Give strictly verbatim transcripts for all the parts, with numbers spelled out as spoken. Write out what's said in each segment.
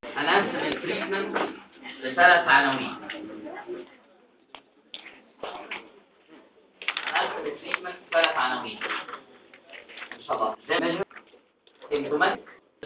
هنقسم التريتمنت لثلاث عناوين. هنقسم التريتمنت لثلاث عناوين ان شاء الله. زي ما سيمبتوماتيك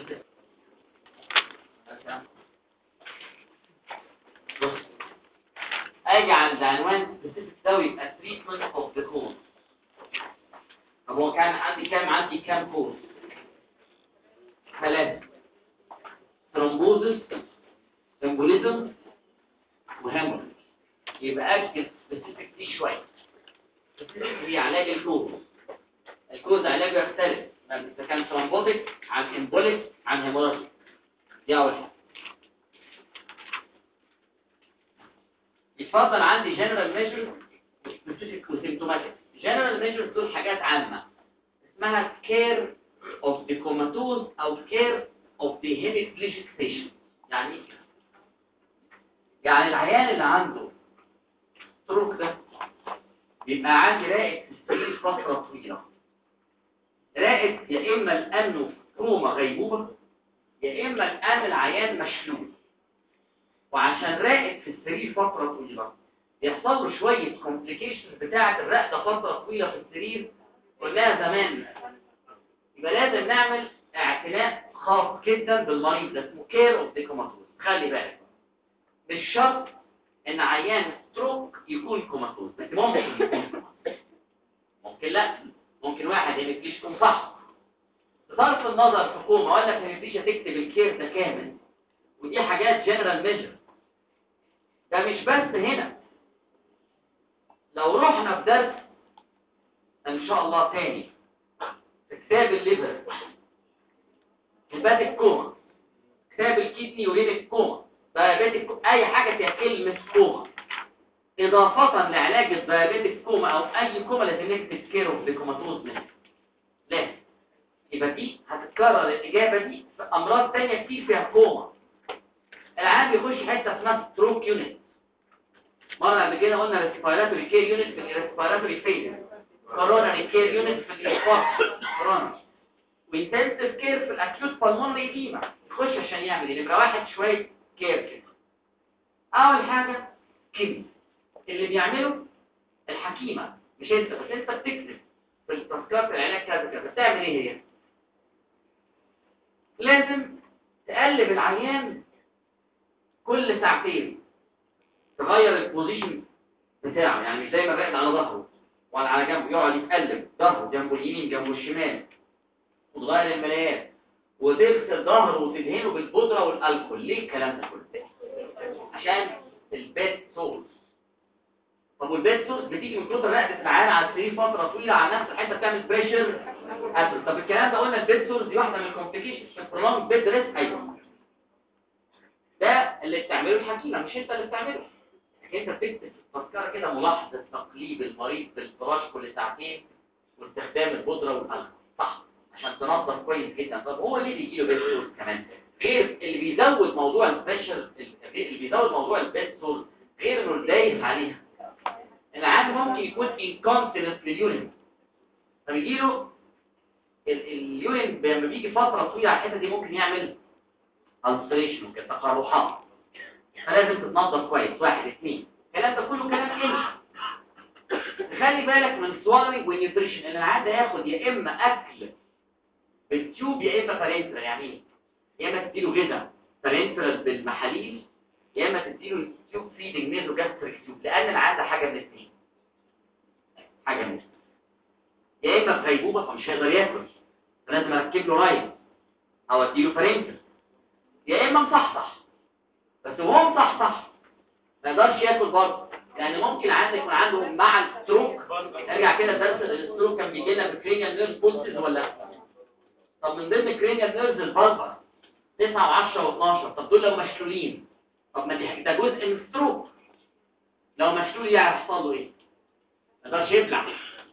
بص اجي عند عنوان سبيسيفيك ده يبقى تريتمنت اوف ذا كوز. طب هو كان عندي كام عندي كام كوز؟ ثلاثة: ثرومبوزس، امبوليزم، وهيموريج. يبقى اكتب سبيسيفيك دي شويه. سبيسيفيك هي علاج الكوز. الكوز علاجه يختلف اذا كان ثرومبوتيك عن امبوليك عن هيموريج. دي اول حاجه. يتفضل عندي جنرال ميجر سبيسيفيك وسيمتوماتيك. جنرال ميجر دول حاجات عامه اسمها كير اوف ذا كوماتوز او كير اوف ذا هيميبليجيك بيشنت. يعني ايه؟ يعني العيان اللي عنده ستروك ده بيبقى عندي راقد في السرير فتره طويله. راقد يا اما لانه في كوما غيبوبه يا اما لان العيان مشلول. وعشان راقد في السرير فتره طويله يحصل له شويه كومبليكيشنز بتاعه الرقده فتره طويله في السرير قلناها زمان. يبقى لازم نعمل اعتناء خاص جدا بالمريض ده اسمه كير اوف ذا كوماتوز. خلي بالك مش شرط ان عيان ستروك يكون كوماتوز، بس ممكن يكون كوماتوز. ممكن لا، ممكن واحد يمكيش يكون صح. بصرف النظر في كوما ولا في مفيش هتكتب الكير ده كامل. ودي حاجات جنرال ميجر. ده مش بس هنا. لو رحنا في درس ان شاء الله تاني في كتاب الليفر، كتاب الكوما، كتاب الكيدني ورينك كوما، دايابيتك، اي حاجه فيها كلمه كوما اضافه لعلاج الدايابيتك كوما او اي كوما لازم نكتب كير اوف ذا كوماتوز منها. لازم. يبقى دي هتتكرر الاجابه دي في امراض ثانيه كتير فيها كوما. العيان بيخش حته اسمها ستروك يونت. مره قبل كده قلنا ريسبيراتوري كير يونت في الريسبيراتوري فيلر، كوروناري كير يونت في الانفاركت كورونا، وانتنسيف كير في الاكيوت بالمونري ايديما. يخش عشان يعمل ايه؟ يبقى واحد شويه كير كده. اول حاجه كده اللي بيعمله الحكيمه مش انت، بس انت بتكتب في التذكره العلاج كذا كذا. بتعمل ايه هي؟ لازم تقلب العيان كل ساعتين، تغير البوزيشن بتاعه. يعني مش دايما راقد على ظهره ولا على جنبه، يقعد يتقلب ظهره جنبه اليمين جنبه الشمال، وتغير الملايات وتغسل ظهره وتدهنه بالبودره والالكول. ليه الكلام ده كله؟ عشان البيت سورس. طب والبيت سورس بتيجي من كتر رقبه العيان على السرير فتره طويله على نفس الحته بتعمل بريشر اسيد. طب الكلام ده قلنا البيت سورس دي واحده من الكومبليكيشنز في البرولونج بيد ريست. ايوه ده اللي بتعمله الحكيمه مش انت اللي بتعمله. انت بتكتب في التذكره كده ملاحظه تقليب المريض بالفراش كل ساعتين واستخدام البودره والالكول، صح؟ عشان تنظف كويس جدا. طب هو ليه بيجي له بيت سورس كمان؟ غير اللي بيزود موضوع البريشر، اللي بيزود موضوع البيت سورس غير انه دايس عليها. العيان ممكن يكون انكونتيننت لليورين، فبيجي له اليورين لما بيجي فتره طويله على الحته دي ممكن يعمل الستريشن وكده تقرحات. فلازم تتنظف كويس. واحد اثنين الكلام ده كله كلام علمي. خلي بالك من السوالرنج والنيوتريشن. ان العيان ده ياخد يا اما اكل بالتيوب يا اما بارنترال. يعني ايه؟ يا اما تديله غذاء بارنترال بالمحاليل يا اما تديله تيوب فيدنج نيزو جاستريك تيوب. لان العيان ده حاجه من الاثنين، حاجه من الاثنين. يا اما في غيبوبه فمش هيقدر ياكل فلازم اركب له رايل او اديله بارنترال، يا اما مصحصح بس وهو مصحصح ما يقدرش ياكل برضه. يعني ممكن عندك يكون عنده مع الستروك، ارجع كده درس الستروك كان بيجي لنا بكرينيال نيرف بولسز ولا؟ طب من ضمن الكرينيال نيرفز البلبر تسعة وعشرة واثناشر. طب دول لو مشلولين، طب ما دي ده جزء من الستروك. لو مشلول يعني يحصل له ايه؟ ما يقدرش يبلع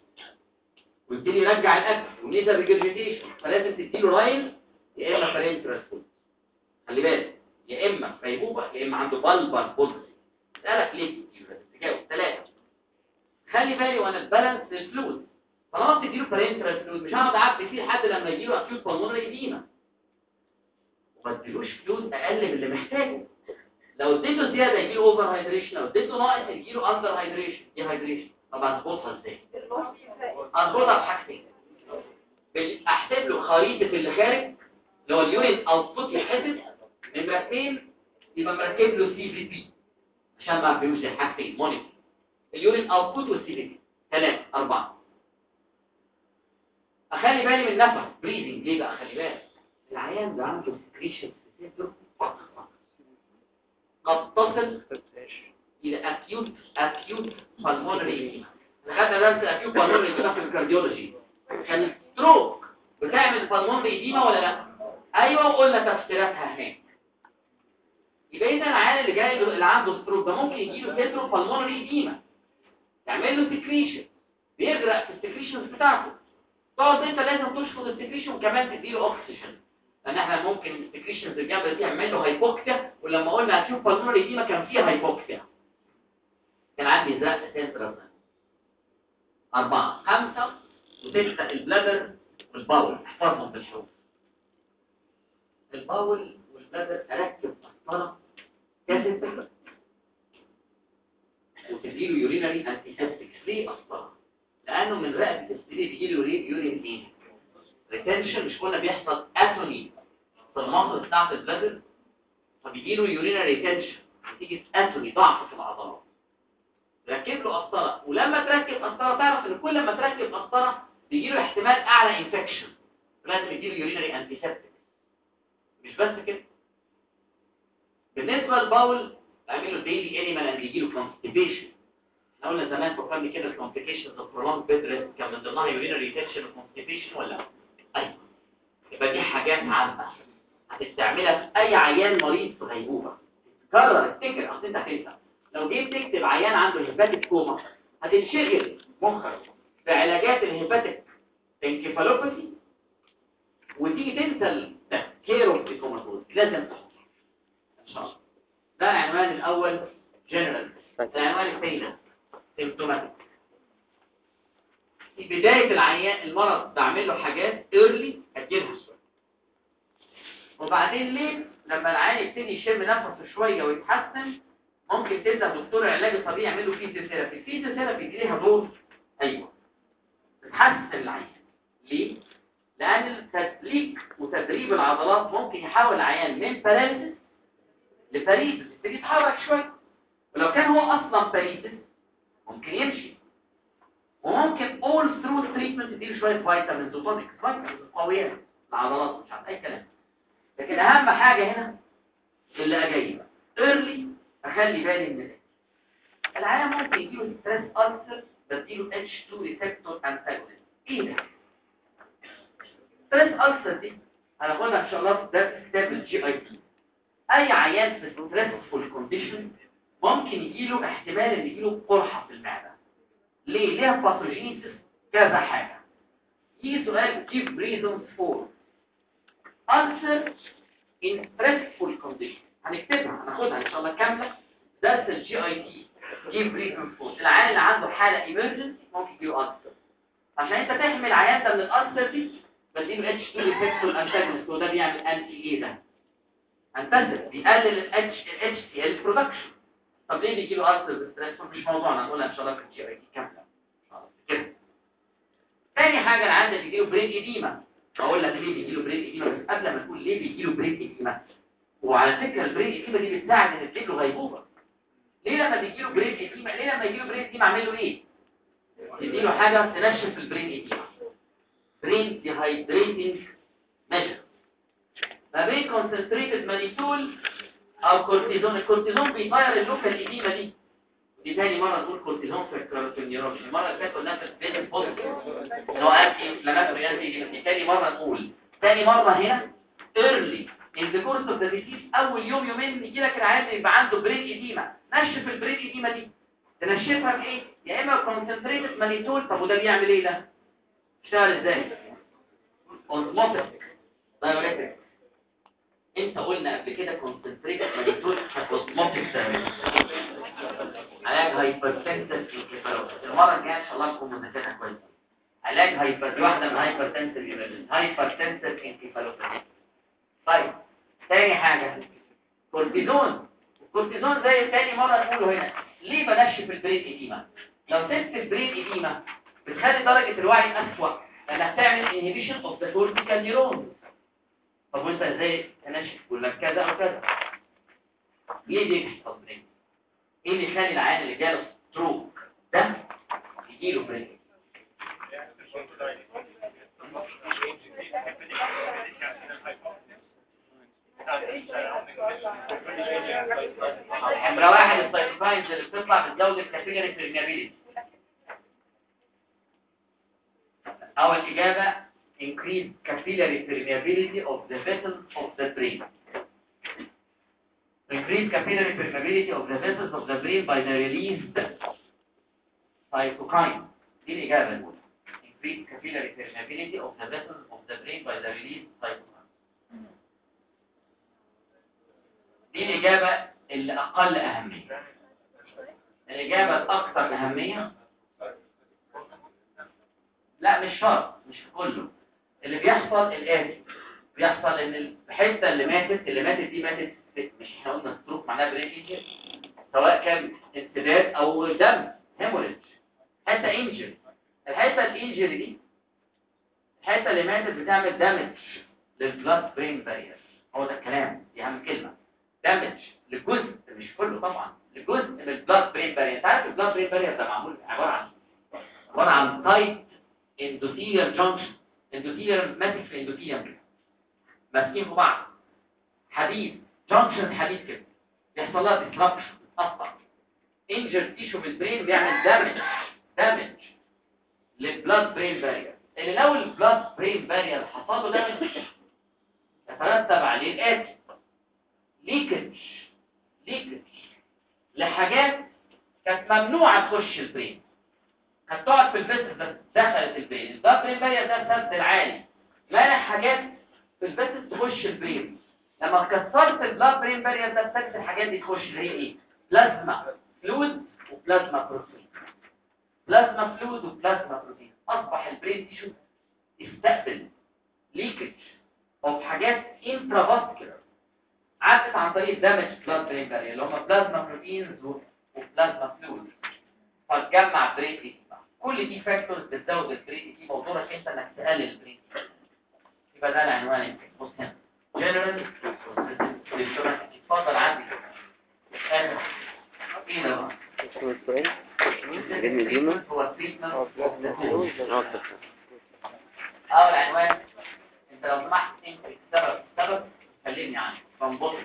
ويبتدي يرجع الاكل ونيزل ريجرجيتيشن. فلازم تديله رايل يا اما بارنترال فود. خلي بالك يا اما غيبوبه يا اما عنده بلبر بولسي. اسالك ليه تجاوب ثلاثه. خلي بالي وانا البالانس للفلويد. طالما بتديله بارنترال فلويد مش هقعد اعبي فيه لحد لما يجيله اكيوت بالمونري ايديما. وما اديلوش فلويد اقل من اللي محتاجه. لو اديته زياده يجيله اوفر هايدريشن، لو اديته ناقص يجيله اندر هايدريشن دي هايدريشن. طب هظبطها ازاي؟ هظبطها بحاجتين. احسب له خريطه اللي خارج اللي هو اليورين اوتبوت يحسب. نمره اثنين يبقى مركب له سي في بي عشان ما فيهوش حاجتين مونيتور اليورين اوتبوت والسي في بي. ثلاثه اربعه. اخلي بالي من النفس بريزنج. ليه بقى اخلي بالي؟ العيان ده عنده سكريشن في صدره قد تصل الى اكيوت اكيوت بالمونري. خدنا درس اكيوت بالمونري في الكارديولوجي. كان ستروك بتعمل بالمونري ايديما ولا لا؟ ايوه وقلنا تفسيراتها هناك. يبقى اذا العيان اللي جاي اللي عنده ستروك ده ممكن يجي له سيترو بالمونري ايديما يعمل له سكريشن بيغرق في السكريشنز بتاعته. طبعا انت لازم تشفط السكريشن وكمان تديله اوكسجين لان احنا ممكن السكريشنز الجامده دي يعمل له هايبوكسيا. ولما قلنا هتشوف بالمونري ايديما كان فيها هايبوكسيا. كان عندي زرق سنترال أربعة خمسة وستة البلادر والباول. احفظهم بالحروف. الباول والبلادر أركب مسطرة كاسيتر وتديله يورينري أنتيسبتكس. ليه مسطرة؟ لأنه من رقبة السرير بيجيله يورين يورين ايه؟ ريتنشن. مش قلنا بيحصل أثوني في المنطقة بتاعت البلادر فبيجيله يورينري ريتنشن نتيجة أثوني ضعف في العضلات. ركب له قسطره. ولما تركب قسطره تعرف ان كل ما تركب قسطره بيجي له احتمال اعلى انفكشن. لازم يجي له يورينري انتيسبتيك. مش بس كده. بالنسبه للباول اعمل له ديلي انيمال اند يجي له كونستيبيشن. احنا قلنا زمان فكرني كده الكومبليكيشنز اوف برولونج بيد ريست كان من ضمنها يورينري ريتنشن وكونستيبيشن ولا لا؟ ايوه. يبقى دي حاجات عامه هتستعملها في اي عيان مريض في غيبوبه. تكرر افتكر اصل انت هتنسى. لو جيت تكتب عيان عنده هيباتيك كوما هتنشغل مخك بعلاجات الهيباتيك انكفالوباثي وتيجي تنسى الكير اوف الكوماتوز. لازم تحط ان شاء الله. ده العنوان الاول جنرال. العنوان الثاني سيمبتوماتيك. في بدايه العيان المرض بعمل له حاجات ايرلي اجلها وبعدين ليه لما العيان يبتدي يشم نفسه شويه ويتحسن ممكن تبدا دكتور العلاج الطبيعي يعمل له فيزيوثيرابي. الفيزيوثيرابي دي ليها دور ايوه بتحسن العيان. ليه؟ لان التسليك وتدريب العضلات ممكن يحول العيان من باراليسيس لباريسيس يبتدي يتحرك شويه. ولو كان هو اصلا باريسيس ممكن يمشي. وممكن اول ثرو تريتمنت تديله شويه فيتامينز وتونيكس فيتامينز قويه العضلات مش عارف اي كلام. لكن اهم حاجه هنا اللي اجاي بقى ايرلي. اخلي بالي من ده. العيان ممكن يجيله ستريس ألسر بديله اتش تو ريسبتور انتاجونست. ايه ده؟ ستريس ألسر دي هناخدها ان شاء الله في درس كتاب الجي اي تي. اي عيان في ستريسفول كونديشن ممكن يجيله احتمال ان يجيله قرحه في المعده. ليه؟ ليها باثوجينيسيس كذا حاجه. يجي سؤال give reasons for ulcer in stressful condition. هنكتبها هناخدها ان شاء الله كامله درس الجي اي تي. give reasons for العيان اللي عنده حاله ايمرجنسي ممكن يجيله ألسر. عشان انت تحمي العيان ده من الألسر دي بديله اتش تو ريسبتور انتاجونست. وده بيعمل انتي ايه ده؟ انتاجونست بيقلل الاتش الاتش سي ال برودكشن. طب ليه بيجي له ألسر بالستريس؟ مش موضوعنا هنقولها ان شاء الله في الجي اي تي كامله. كده. تاني حاجه العيان ده بيجي له برين ايديما. اقول لك ليه بيجي له برين ايديما بس قبل ما تقول ليه بيجي له برين ايديما. وعلى فكره البرين ايديما دي بتساعد ان تجيب له غيبوبه. ليه لما بيجي له برين ايديما؟ ليه لما يجي له برين ايديما اعمل له ايه؟ يدي له حاجه تنشف البرين ايديما. برين ديهايدريتنج ميجر. ما بين كونسنتريتد مانيتول او كورتيزون. الكورتيزون بيطير اللوكال ايديما دي. دي تاني مره نقول كورتيزون في النيورولوجي. المره اللي فاتت قلنا في البيزنس بوزيتيف اللي هو انتي انفلاماتوري انتي. تاني مره نقول تاني مره هنا ايرلي in the course of the disease. اول يوم يومين يجي لك العيان يبقى عنده برين ايديما. نشف البرين ايديما دي. تنشفها بايه؟ يا اما كونسنتريتد مانيتول. طب وده بيعمل ايه ده؟ اشتغل ازاي؟ اوزموتيك دايوريتك. انت قلنا قبل كده كونسنتريتد مانيتول اوزموتيك دايوريتك. علاج هايبرتنسيف انكفالوباثي. المره الجايه ان شاء الله نكون مذاكرها كويس. علاج هايبر دي واحده من هايبرتنسيف ايمرجنسي. هايبرتنسيف انكفالوباثي. طيب تاني حاجه كورتيزون. الكورتيزون زي تاني مره نقوله هنا، ليه بنشف البرين ايديما؟ لو سبت البرين ايديما بتخلي درجه الوعي اسوأ، لانها بتعمل انهبيشن اوف ذا كورتيكال نيورون. طب وانت ازاي تنشف؟ يقول لك كذا او كذا. ليه دي بتحصل برين؟ ايه اللي يخلي العيان اللي جاله ستروك ده يجيله برين؟ نمرة واحد السايتوكاينز اللي بتطلع بتزود الكابيلاري بيرميابيليتي. أول إجابة increase capillary permeability of the vessels of the brain. Increase capillary permeability of the vessels of the brain by the released cytokine. دي الإجابة الأولى. Increase capillary permeability of the vessels of the brain by the released cytokine. دي الإجابة اللي أقل أهمية. الإجابة الأكثر أهمية لا مش شرط، مش في كله. اللي بيحصل الآتي، بيحصل إن الحتة اللي ماتت اللي ماتت دي ماتت مش احنا قلنا ستروك معناها برين انجري، سواء كان انسداد أو دم هيموريج، حتة انجري. الحتة الانجري دي الحتة اللي ماتت بتعمل دامج للبلاد برين بارير. هو ده الكلام، دي أهم كلمة. دامج لجزء مش كله طبعا، لجزء من البلاد برين بارير. انت عارف البلاد برين بارير ده معمول عباره عن عباره عن تايت اندوثيليال جانكشن، اندوثيليال ماسك في اندوثيليال كده ماسكين في بعض، حديد جانكشن حديد كده، يحصل لها ديسربشن، تتقطع. انجر تيشو في البرين بيعمل دامج دامج للبلاد برين بارير، اللي لو البلاد برين بارير حصل له دامج يترتب عليه الاتي: ليكج ليكج لحاجات كانت ممنوعه تخش البرين، كانت تقعد في الفيسس بس دخلت البرين. البلاد برين بارير ده السد العالي، مانع حاجات في الفيسس تخش البرين. لما كسرت البلاد برين بارير ده ابتدت الحاجات دي تخش، اللي هي ايه؟ بلازما فلويد وبلازما بروتين. بلازما فلويد وبلازما بروتين. اصبح البرين تيشو يستقبل ليكج او حاجات انترافاسكولار عدت عن طريق دامج بلاد برين بارير اللي هم بلازما بروتينز وبلازما فلويد، فتجمع برين ايديما. كل دي فاكتورز بتزود البرين ايديما، ودورك انت انك تقلل البرين ايديما. يبقى ده العنوان. بص هنا جنرال اتفضل عندي اخر ايه ده بقى؟ هو التريتمنت اول عنوان. انت لو سمحت انت السبب السبب كلمني عنه. ترومبوتيك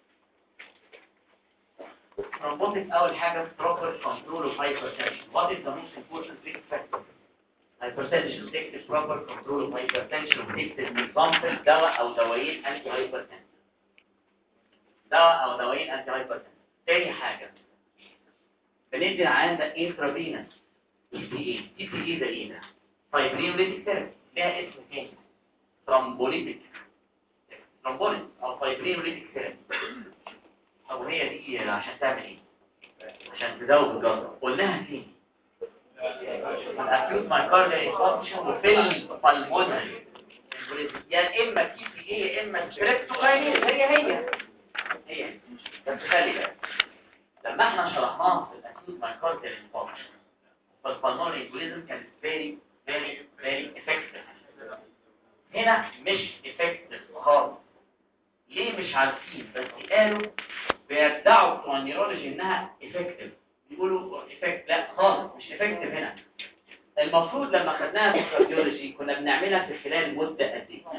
ترومبوتيك اول حاجه proper control of hypertension. What is the most important risk factor? Hypertension. Take the proper control of hypertension. Take the example دواء او دوايين anti hypertension. دواء او دوايين anti hypertension. تاني حاجه بندي العيان ده intravenous تي بي اي. تي بي اي ده ايه ده؟ fibrinolytic therapy. لها اسم تاني thrombolytic ترومبوليس او fibrinolytic therapy. طب هي دي عشان تعمل ايه؟ عشان تزود الجلطه. قلناها فين؟ الاكيوت مايكارديال انفاركشن وفي البلمونري يعني اما تي بي اي يا اما ستريبتوكاينيز. هي هي هي بس خلي بالك لما احنا شرحناها في الاكيوت مايكارديال انفاركشن فالبلمونري امبوليزم كانت فيري فيري فيري افكتيف. هنا مش افكتيف خالص. ليه مش عارفين؟ بس قالوا بيدعوا بتوع النيورولوجي انها افكتيف، بيقولوا افكت. لا خالص مش افكتيف. هنا المفروض لما خدناها في الكارديولوجي كنا بنعملها في خلال مده قد ايه؟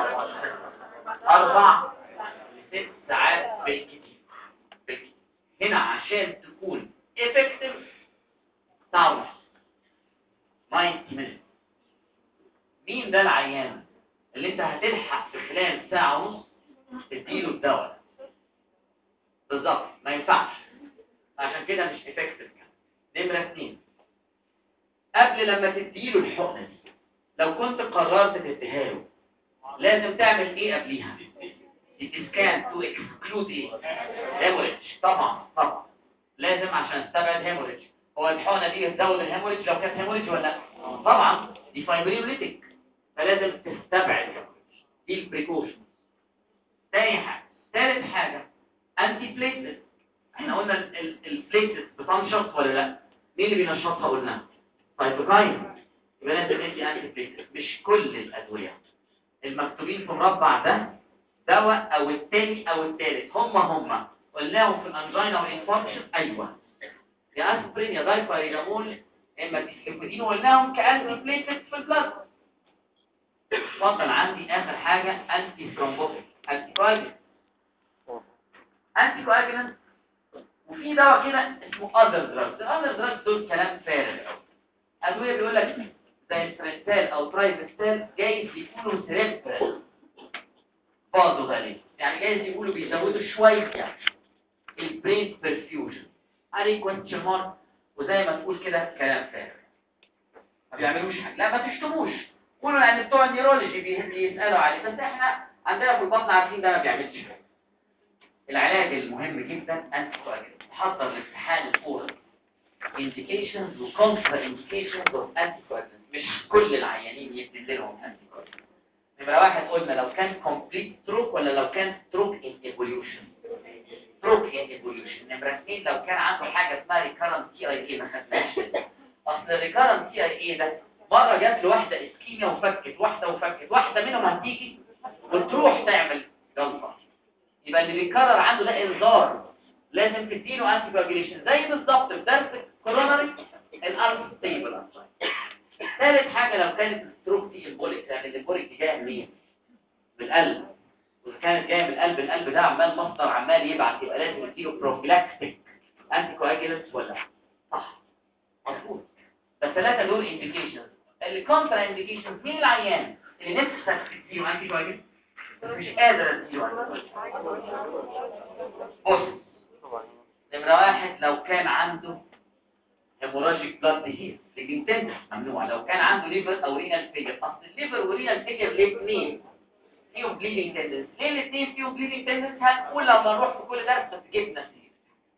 اربع لست ساعات بالكتير. هنا عشان تكون افكتيف ساعه ونص تسعين minutes. مين ده العيان اللي انت هتلحق في خلال ساعه ونص تديله الدواء بالظبط؟ ما ينفعش. عشان كده مش افكتيف. نمره اثنين، قبل لما تديله الحقنه دي لو كنت قررت تديها له لازم تعمل ايه قبليها؟ سكان تو اكسكلود ايه؟ هيموريج. طبعا طبعا لازم عشان تستبعد هيموريج. هو الحقنه دي هتزود الهيموريج لو كانت هيموريج ولا لا؟ طبعا دي فايبرينوليتيك فلازم تستبعد دي البريكوشن. تاني حاجه ثالث حاجه انتي بليتلت. احنا قلنا البليتلت بتنشط ولا لا؟ مين اللي بينشطها قلنا؟ سايتوكاين. يبقى لازم ندي انتي بليتلت. مش كل الادويه المكتوبين في المربع ده دواء او الثاني او الثالث هم هم قلناهم في الانجينا والانفاركشن. ايوه يا اسبرين يا دايباريرامول اما ديسليبيدين قلناهم كانتي بليتلت في البلاد. اتفضل عندي اخر حاجه انتي ثرومبوتيك انتي كواجولانت. انتي كواجولانت وفي دواء كده اسمه اذر دراجز. الاذر دراجز دول كلام فارغ قوي. ادويه بيقول لك زي الترنتال او ترايبستال جايز يكونوا سيريبرال فازو غالي، يعني جايز يقولوا بيزودوا شويه البرين برفيوجن. عليه كويستشن مارك وزي ما تقول كده كلام فارغ ما بيعملوش حاجه. لا ما تشتموش، قولوا ان بتوع النيورولوجي بيسالوا عليه، بس احنا عندنا في البطن عارفين ده ما بيعملش حاجه. العلاج المهم جدا انتي كواجولانت. تحضر الامتحان الاورال indications و contra indications of anticoagulants. مش كل العيانين يدي لهم anticoagulants. نمرة واحد قلنا لو كان complete stroke ولا لو كان stroke in evolution. stroke in evolution. نمرة اثنين لو كان عنده حاجة اسمها recurrent تي اي اي. ما خدناش اصل recurrent تي اي اي ده مرة جات له واحدة اسكيميا وفكت واحدة وفكت واحدة منهم هتيجي وتروح تعمل جلطة. يبقى اللي بيكرر عنده ده انذار، لازم تديله انتي كواجوليشن زي بالظبط في درس كوروناري الانستيبل. ثالث حاجه لو كانت الستروك دي امبوليك، يعني الامبوليك دي جايه منين؟ من القلب. واذا كانت جايه من القلب، القلب ده عمال مصدر عمال يبعت، يبقى لازم نديله بروفيلاكتيك انتي كواجولانت ولا صح؟ مظبوط. الثلاثه دول انديكيشنز. اللي كونترا انديكيشنز مين العيان اللي نفسك تديله انتي كواجولانت مش قادر اديله انتي كواجولانت؟ بص نمرة واحد لو كان عنده هيموراجيك بلاد ديزيز ليجنتنس ممنوع. لو كان عنده ليفر او رينال فيجر، اصل الليفر ورينال فيجر الاثنين فيهم بليدنج تندنس. ليه الاثنين فيهم بليدنج تندنس؟ هنقول لما نروح في كل درس بس جبنا سير.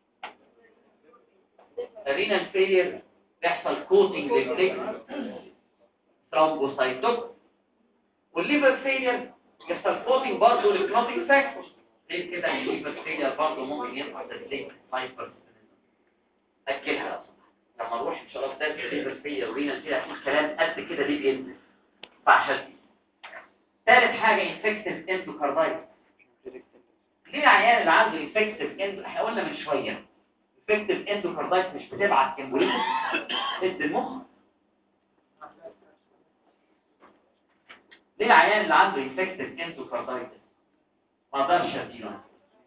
الرينال فيجر بيحصل كوتنج للبليكس ثرومبوسايتوب، والليفر فيجر بيحصل كوتنج برضه للكلوتينج فاكتور. غير كده الليفر فيجر برضه ممكن يحصل تسليك هايبر. اكلها لما نروح ان شاء الله درس الليفر فيجر ورينال فيجر هتقول كلام قد كده ليه بينزل فعشان. ثالث حاجه انفكتيف اندوكاردايتس. ليه العيان اللي عنده انفكتيف اندو، احنا قلنا من شويه انفكتيف اندوكاردايتس مش بتبعت امبوليزم ضد المخ. ليه العيان اللي عنده انفكتيف اندوكاردايتس ما اقدرش اديله؟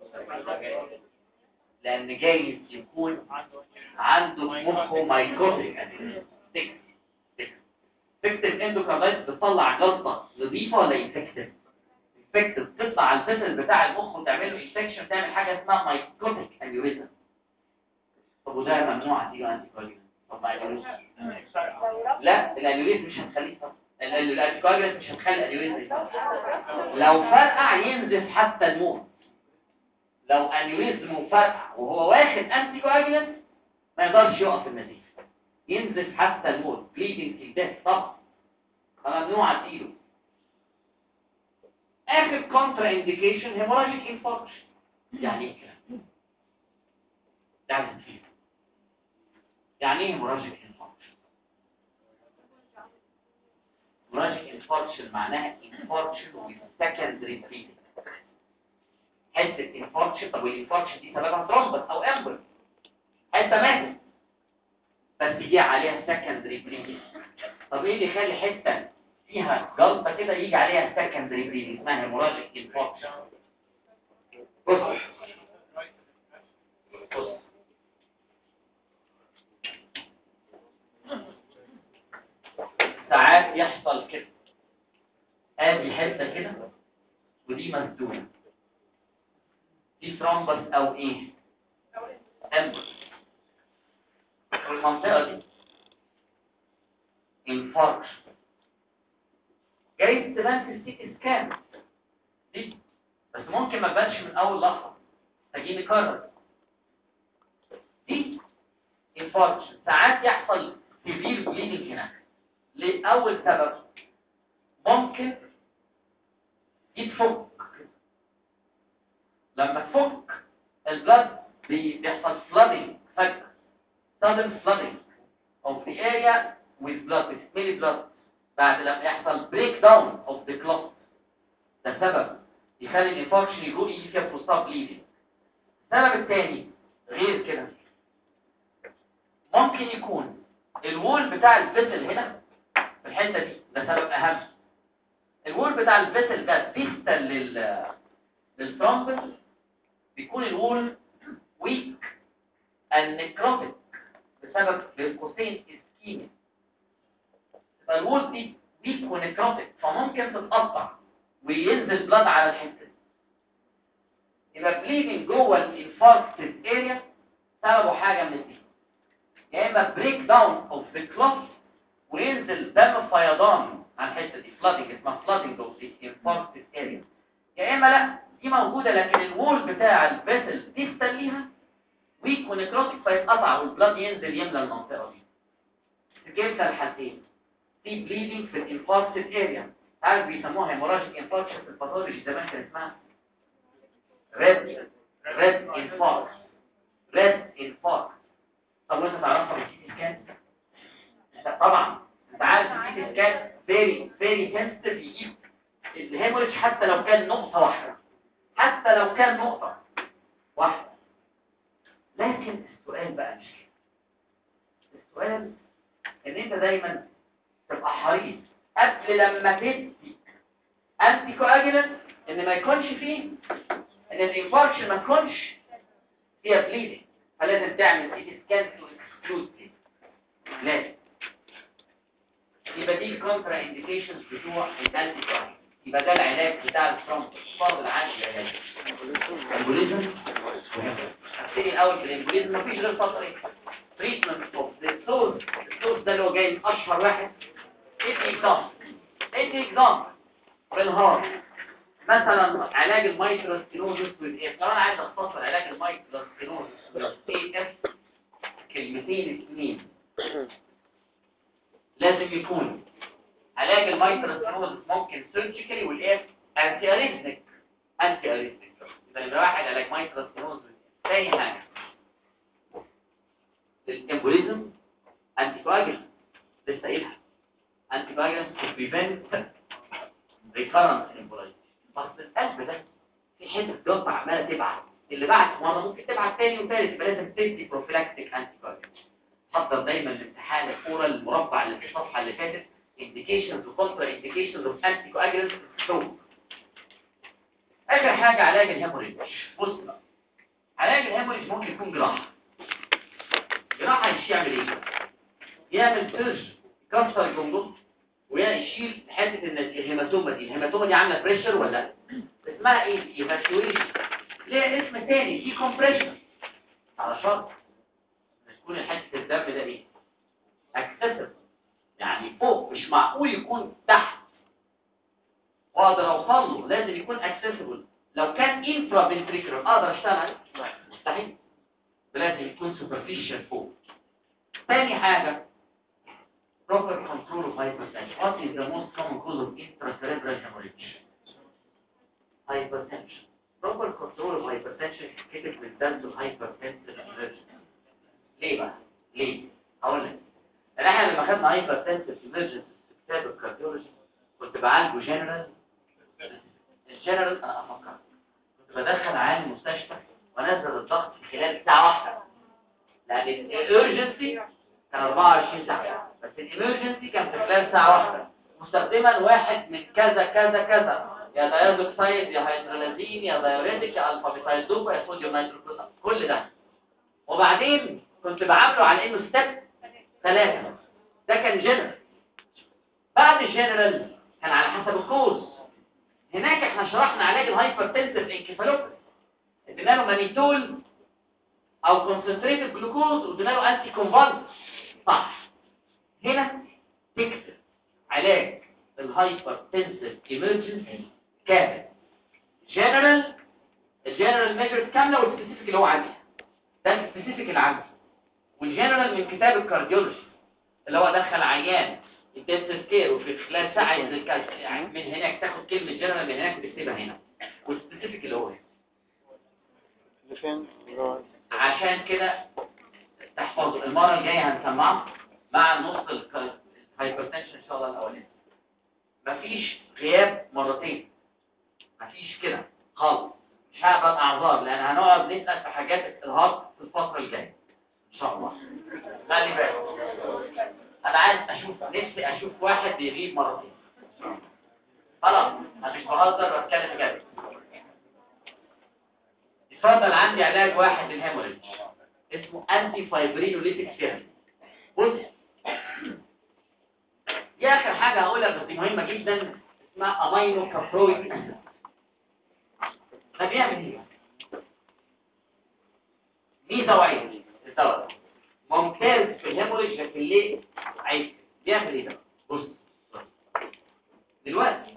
لان جايز يكون عنده مخه مايكوتيك انفكتيف. انفكتيف اندوكاردايتس بتطلع جلطه نظيفه ولا انفكتيف؟ انفكتيف تطلع على الفصل بتاع المخ وتعمل له انفكشن، تعمل حاجه اسمها مايكوتيك انيوريزم. طب وده ممنوع اديله انتي كواجولانت. طب ما انيوريزم لا، الانيوريزم مش هتخليه صح. الانتي كواجولانت مش هتخلي الانيوريزم لو فرقع ينزف حتى الموت. لو انيوريزم وفرقع وهو واخد انتي كواجولانت ما يقدرش يقف النزيف، ينزف حتى الموت، بليدنج في الدم طبعا، فممنوع اديله. اخر كونترا انديكيشن هيموراجيك انفاركشن. يعني ايه الكلام ده؟ يعني ايه يعني ايه هيموراجيك انفاركشن؟ هيموراجيك انفاركشن معناها انفاركشن وذ سكندري بليدنج. حته انفاركشن. طب والانفاركشن دي سببها ترومبس او امبول، حته ماتت بس جه عليها سكندري بليدنج. طب ايه اللي يخلي حته فيها جلطه كده يجي عليها سكندري بليدنج؟ اسمها هيموراجيك انفاركشن. بص بص ساعات يحصل كده، ادي حته كده ودي مسدوده، دي ترومبس او ايه امبول. المنطقه دي انفاركشن جايز تبان في السيتي سكان دي، بس ممكن ما تبانش من اول لحظه، تجي نكرر. دي انفاركشن. ساعات يحصل سيفير بليدنج هنا. لأول سبب ممكن يتفك لما تفك البلد بيحصل flooding فجأة sudden flooding of the area with blood بتتملي blood بعد لما يحصل break down of the clot. ده سبب يخلي الانفاركشن يجو يجي فيها فوستاب بليدنج. السبب الثاني غير كده ممكن يكون الوول بتاع الفيسل هنا في الحته دي، ده سبب اهم. الوول بتاع الفيسل ده ديستال لل للترامبل بيكون الوول ويك and necrotic بسبب القوسين اسكيميا. يبقى الوول دي ويك ونكروتيك فممكن تتقطع وينزل بلاد على الحته دي. يبقى بليدنج جوه الانفاركتد اريا سببه حاجه من الاثنين، يا اما بريك داون اوف ذا كلوت وينزل دم فيضان على الحته دي فلادنج اسمها فلادنج اوف ذا انفاركتد اريا، يا اما لا دي موجوده لكن الوول بتاع الفيسل ديستال ليها ويك ونكروتيك فيتقطع والبلاد ينزل يملى المنطقه دي. في كلتا الحالتين في بليدنج في الانفاركتد اريا. عارف بيسموها هيموراجيك انفاركشن في الباثولوجي زمان كان اسمها ريد ريد انفاركت ريد انفاركت. طب وانت تعرفها من السي تي سكان؟ طبعا انت عارف السي تي سكان فيري فيري سنسيتيف يجيب الهيموريج حتى لو كان نقطه واحده، حتى لو كان نقطه واحده. لكن السؤال بقى مش كده، السؤال ان انت دايما تبقى حريص قبل لما تدي انتي كواجولانت ان ما يكونش فيه ان الانفاركشن ما يكونش فيها بليدنج، فلازم تعمل سي تي سكان تو اكسكلود دي. لازم يبقى دي الكونترا انديكيشنز بتوع الانتي كواجولانت. يبقى ده العلاج بتاع الترامب فرض العادي العلاج الامبوليزم. هبتدي الاول بالامبوليزم، مفيش غير سطرين تريتمنت اوف ذا سورس. السورس ده اللي هو جاي اشهر واحد ادي اكزامبل ادي اكزامبل بالهارت مثلا علاج المايكروسكليروزس والايه. لو انا عايز اختصر علاج المايكروسكليروزس والايه اف كلمتين اثنين لازم يكون علاج المايكروسكليروزس ممكن سيرجيكالي والاف انتي اريثميك انتي اريثميك. يبقى نمره واحد علاج مايكروسكليروزس. ثاني حاجه الامبوليزم انتي كواجولانت لسه قايلها انتي كواجولانت to prevent recurrent embolism. اصل القلب ده في حته جلطه عماله تبعت، اللي بعت مره ممكن تبعت ثاني وثالث، يبقى لازم تدي بروفيلاكتيك انتي كواجولانت. حضر دايما الامتحان الكوره المربع اللي في الصفحه اللي فاتت indications وكونترا indications of anti coagulants stroke. اخر حاجه علاج الهيموريج. بص بقى علاج الهيموريج ممكن يكون جراحه. جراحه مش يعمل ايه؟ يعمل سيرج يكسر الجمجمه ويشيل حته الهيماتومه دي. الهيماتومه دي عامله بريشر ولا لا؟ اسمها ايه؟ ايفاكيويشن. ليه اسم ثاني دي كومبريشن، على شرط تكون حته الدم ده ايه؟ اكسسبل، يعني فوق، مش معقول يكون تحت واقدر اوصل له، لازم يكون اكسسبل. لو كان انفرا فنتريكولار اقدر اشتغل عليه؟ مستحيل، لازم يكون سوبرفيشال فوق. ثاني حاجه proper control of hypertension. What is the most common cause of intracerebral hemorrhage? Hypertension. Proper control of hypertension كتب من درس الهايبرتنسيف emergency. ليه بقى؟ ليه؟ هقول لك. احنا لما خدنا هايبرتنسيف emergency في كتاب الكارديولوجي كنت بعالجه جنرال. الجنرال انا افكر كنت بدخل عيان المستشفى وانزل الضغط في خلال ساعه واحده، لان الارجنسي كان أربعة وعشرين ساعه بس الامرجنسي كان في خلال ساعه واحده، مستخدما واحد من كذا كذا كذا، يا دايودوكسايد يا هيدرولازين يا دايوريتيك يا الفا بيتايل دوبا يا صوديوم نيتروكلوز كل ده. وبعدين كنت بعامله على انه ستيب ثلاثه. ده كان جنرال. بعد الجنرال كان على حسب الكوز. هناك احنا شرحنا علاج الهايبرتنسيف انكفالوباثي، ادينا له مانيتول او كونسنتريتد جلوكوز وادينا له انتي كونفالسنت. صح. هنا تكتب علاج الهايبرتنسيف ايمرجنسي كامل، جنرال، الجنرال ميجرز كامله والسبيسيفيك اللي هو عندي ده السبيسيفيك اللي عندي، والجنرال من كتاب الكارديولوجي اللي هو دخل عيان انتنسيف كير وفي خلال ساعه ينزل كذا، يعني من هناك تاخد كلمه جنرال من هناك وتكتبها هنا، والسبيسيفيك اللي هو هنا. عشان كده تحفظوا المره الجايه هنسمعه مع نص الهايبرتنشن ان شاء الله الاولاني. مفيش غياب مرتين، مفيش كده خالص، مش هقبل اعذار، لان هنقعد نسال في حاجات الارهاق في الفتره الجايه ان شاء الله. خلي بالك، انا عايز اشوف، نفسي اشوف واحد بيغيب مرتين. خلاص انا مش بهزر، بتكلم بجد. اتفضل، عندي علاج واحد للهيموريدج اسمه انتي فايبرينوليتيك ثيرابي. بص، دي اخر حاجه هقولها بس دي مهمه جدا، اسمها امينو كابرويك اسيد. ده بيعمل ايه؟ ميزه وعيب الدواء ده ممتاز في الهيموريدج، لكن ليه عيب؟ بيعمل ايه ده؟ بص دلوقتي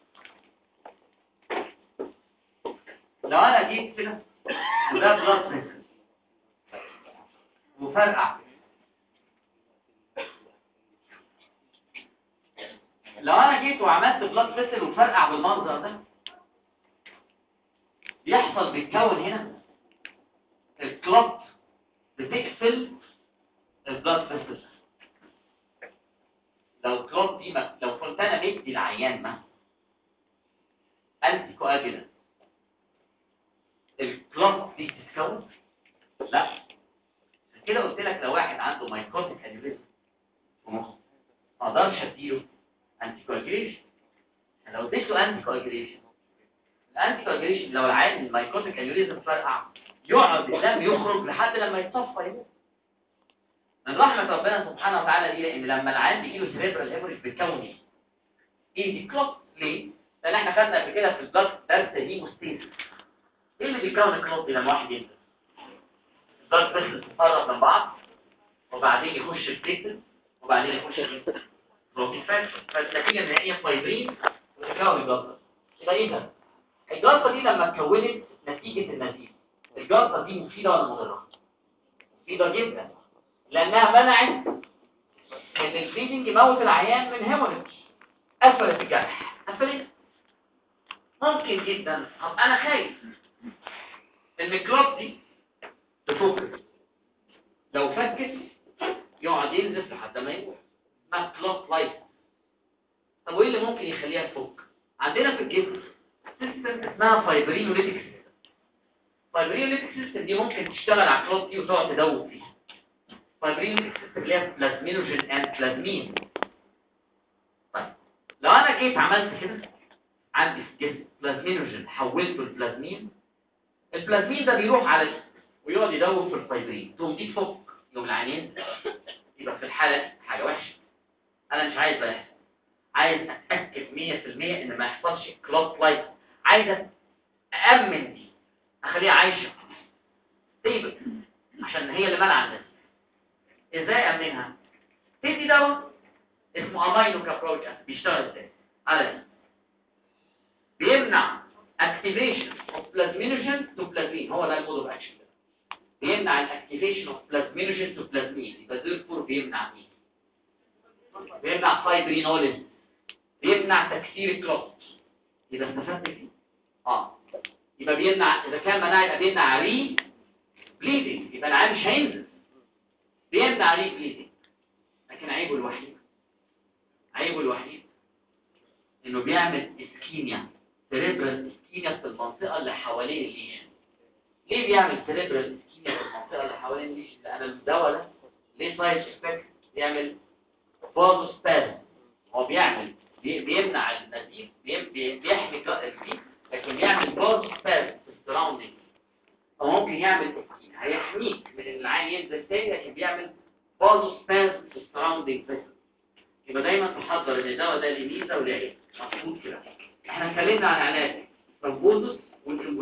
لو انا جيت كده وده بلاد بريشر وفرقع، لو انا جيت وعملت بلاد فيسل وفرقع بالمنظر ده، يحصل بيتكون هنا الكلوت بتقفل البلاد فيسل. لو الكلوت دي ما لو كنت انا بدي العيان ما انتي كواجولانت، الكلوت دي تتكون؟ لا. كده قلت لك لو واحد عنده مايكوتيك انيوريزم في مخه ما اقدرش اديله انتي كواجوليشن. لو اديته انتي كواجوليشن، الانتي كواجوليشن لو العيان المايكوتيك انيوريزم فرقع يقعد الدم يخرج لحد لما يتصفى يموت. من رحمه ربنا سبحانه وتعالى دي، لان لما العيان بيجيله سيريبرال هيموريج بتكون ايه؟ ايه دي كلوت؟ ليه؟ لان احنا خدنا قبل كده في البلد درس هيموستاسيس. ايه اللي بيكون الكلوت دي لما واحد ينزل؟ البلد بس تتقرب من بعض وبعدين يخش البليتلت وبعدين يخش البروتين فاكتور، فالنتيجه النهائيه فايبرين وتكون الجلطه. يبقى ايه ده؟ الجلطه دي لما اتكونت نتيجه النزيف، الجلطه دي مفيده ولا مضره؟ مفيده جدا، لانها منعت ان البليدنج يموت العيان من هيموريدج. قفلت الجرح، قفلت. ممكن جدا طب انا خايف ان الكلوت دي تفك، لو فكت يقعد ينزف لحد ما يموت، ما كلوت لايف. طب وايه اللي ممكن يخليها تفك؟ عندنا في الجسم سيستم اسمها فايبرينوليتيك سيستم. فايبرينوليتيك سيستم دي ممكن تشتغل على الكلوت دي وتقعد تدوب فيها. فايبرينوليتيك سيستم اللي هي بلازمينوجين اند بلازمين. طيب لو انا جيت عملت كده، عندي في الجسم بلازمينوجين حولته لبلازمين، البلازمين ده بيروح على الجسم ويقعد يدوب في الفايبرين، تقوم دي تفك يوم العينين. يبقى في الحاله دي حاجه وحشه، انا مش عايز بقى، عايز اتاكد مية في المية ان ما يحصلش كلوت لايف. عايز أأمن دي، أخليها عايشة ستيبل، عشان هي اللي منع الناس. إزاي أأمنها؟ تدي دواء اسمه أمينو كابرويك أسيد. بيشتغل إزاي؟ على دي بيمنع activation of plasminogen to plasmin. هو ده المود اوف اكشن. بيمنع الاكتيفيشن اوف plasminogen to plasmin. يبقى دول بيمنع ايه؟ بيمنع فايبرينوليز، بيمنع تكسير الكلوت. يبقى استفدت فيه؟ اه يبقى بيمنع، اذا كان منع يبقى بيمنع ري بليدنج، يبقى العيان مش هينزل. بيمنع ري بليدنج، لكن عيبه الوحيد عيبه الوحيد انه بيعمل اسكيميا، سيريبرال اسكيميا في المنطقه اللي حوالين الليشن. ليه بيعمل سيريبرال اسكيميا في المنطقه اللي حوالين الليشن؟ لان الدواء ده ليه سايد افكت، بيعمل فازوسبازم. هو بيعمل بيمنع النزيف، بيحمي الفيل، لكن يعمل فازوسبازم في السراوندينج. او ممكن يعمل اسكيميا، هيحميك من ان العين ينزل تاني، لكن بيعمل فازوسبازم في السراوندينج. يبقى دايما تحضر ان الدواء ده ليه ميزه وليه عيب. مظبوط كده. احنا اتكلمنا عن علاج الثرومبوزس والإمبوليزم.